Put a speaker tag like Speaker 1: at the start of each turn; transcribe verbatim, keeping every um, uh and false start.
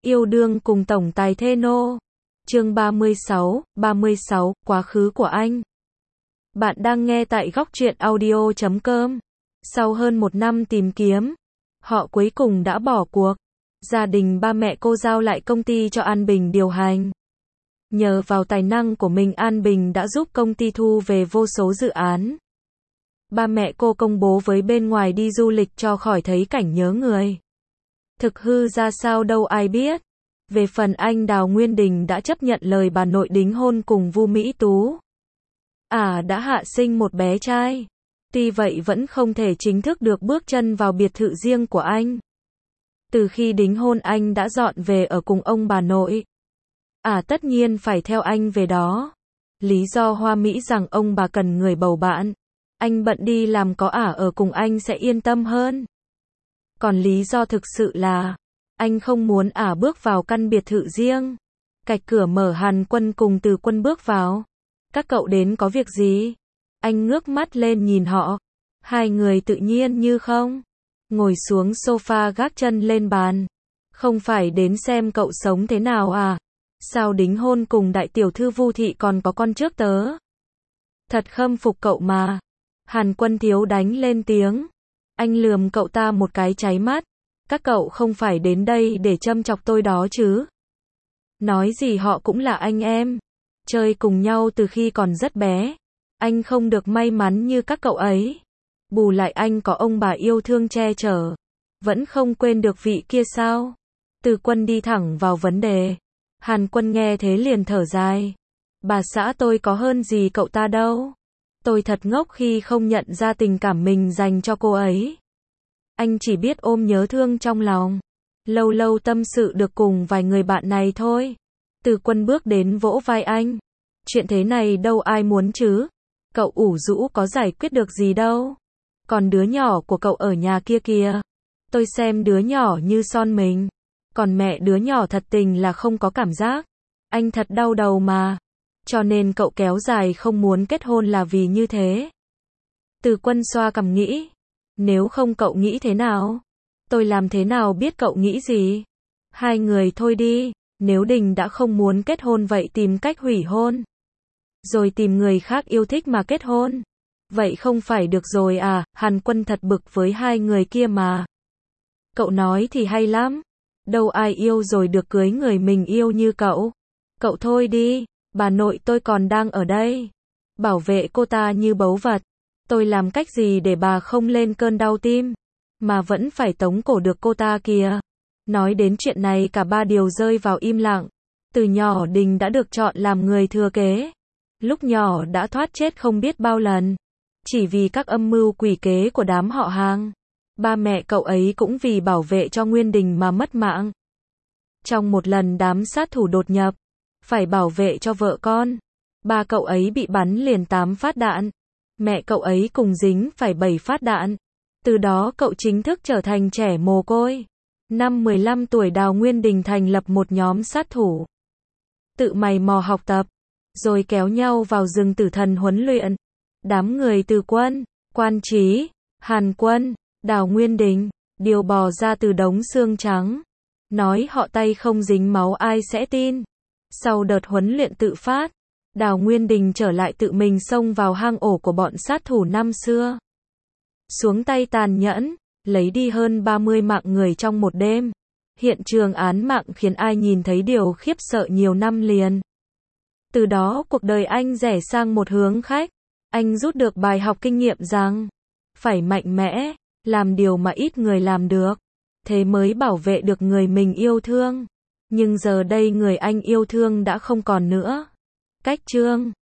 Speaker 1: Yêu đương cùng tổng tài Theno. Chương ba mươi sáu, ba mươi sáu, quá khứ của anh. Bạn đang nghe tại góc truyện audio chấm com. Sau hơn một năm tìm kiếm, họ cuối cùng đã bỏ cuộc. Gia đình ba mẹ cô giao lại công ty cho An Bình điều hành. Nhờ vào tài năng của mình, An Bình đã giúp công ty thu về vô số dự án. Ba mẹ cô công bố với bên ngoài đi du lịch cho khỏi thấy cảnh nhớ người. Thực hư ra sao đâu ai biết. Về phần anh Đào Nguyên Đình đã chấp nhận lời bà nội đính hôn cùng Vu Mỹ Tú. À đã hạ sinh một bé trai. Tuy vậy vẫn không thể chính thức được bước chân vào biệt thự riêng của anh. Từ khi đính hôn anh đã dọn về ở cùng ông bà nội. À tất nhiên phải theo anh về đó. Lý do hoa mỹ rằng ông bà cần người bầu bạn. Anh bận đi làm có ả ở cùng anh sẽ yên tâm hơn. Còn lý do thực sự là anh không muốn ả bước vào căn biệt thự riêng. Cạch cửa mở, Hàn Quân cùng Từ Quân bước vào. Các cậu đến có việc gì? Anh ngước mắt lên nhìn họ. Hai người tự nhiên như không. Ngồi xuống sofa gác chân lên bàn. Không phải đến xem cậu sống thế nào à? Sao đính hôn cùng đại tiểu thư Vu Thị còn có con trước tớ? Thật khâm phục cậu mà. Hàn Quân thiếu đánh lên tiếng. Anh lườm cậu ta một cái cháy mắt. Các cậu không phải đến đây để châm chọc tôi đó chứ? Nói gì họ cũng là anh em. Chơi cùng nhau từ khi còn rất bé. Anh không được may mắn như các cậu ấy. Bù lại anh có ông bà yêu thương che chở. Vẫn không quên được vị kia sao? Từ Quân đi thẳng vào vấn đề. Hàn Quân nghe thế liền thở dài. Bà xã tôi có hơn gì cậu ta đâu. Tôi thật ngốc khi không nhận ra tình cảm mình dành cho cô ấy. Anh chỉ biết ôm nhớ thương trong lòng. Lâu lâu tâm sự được cùng vài người bạn này thôi. Từ Quân bước đến vỗ vai anh. Chuyện thế này đâu ai muốn chứ. Cậu ủ rũ có giải quyết được gì đâu. Còn đứa nhỏ của cậu ở nhà kia kìa. Tôi xem đứa nhỏ như son mình. Còn mẹ đứa nhỏ thật tình là không có cảm giác. Anh thật đau đầu mà. Cho nên cậu kéo dài không muốn kết hôn là vì như thế. Từ Quân xoa cằm nghĩ. Nếu không cậu nghĩ thế nào? Tôi làm thế nào biết cậu nghĩ gì? Hai người thôi đi. Nếu Đình đã không muốn kết hôn vậy tìm cách hủy hôn. Rồi tìm người khác yêu thích mà kết hôn. Vậy không phải được rồi à? Hàn Quân thật bực với hai người kia mà. Cậu nói thì hay lắm. Đâu ai yêu rồi được cưới người mình yêu như cậu. Cậu thôi đi. Bà nội tôi còn đang ở đây. Bảo vệ cô ta như báu vật. Tôi làm cách gì để bà không lên cơn đau tim. Mà vẫn phải tống cổ được cô ta kìa. Nói đến chuyện này cả ba đều rơi vào im lặng. Từ nhỏ Đình đã được chọn làm người thừa kế. Lúc nhỏ đã thoát chết không biết bao lần. Chỉ vì các âm mưu quỷ kế của đám họ hàng. Ba mẹ cậu ấy cũng vì bảo vệ cho Nguyên Đình mà mất mạng. Trong một lần đám sát thủ đột nhập. Phải bảo vệ cho vợ con. Ba cậu ấy bị bắn liền tám phát đạn. Mẹ cậu ấy cùng dính phải bảy phát đạn. Từ đó cậu chính thức trở thành trẻ mồ côi. Năm mười lăm tuổi Đào Nguyên Đình thành lập một nhóm sát thủ. Tự mày mò học tập. Rồi kéo nhau vào rừng tử thần huấn luyện. Đám người Từ Quân, Quan Trí, Hàn Quân, Đào Nguyên Đình, điều bò ra từ đống xương trắng. Nói họ tay không dính máu ai sẽ tin. Sau đợt huấn luyện tự phát, Đào Nguyên Đình trở lại tự mình xông vào hang ổ của bọn sát thủ năm xưa. Xuống tay tàn nhẫn, lấy đi hơn ba mươi mạng người trong một đêm. Hiện trường án mạng khiến ai nhìn thấy điều khiếp sợ nhiều năm liền. Từ đó cuộc đời anh rẽ sang một hướng khác. Anh rút được bài học kinh nghiệm rằng phải mạnh mẽ, làm điều mà ít người làm được. Thế mới bảo vệ được người mình yêu thương. Nhưng giờ đây người anh yêu thương đã không còn nữa. Cách chương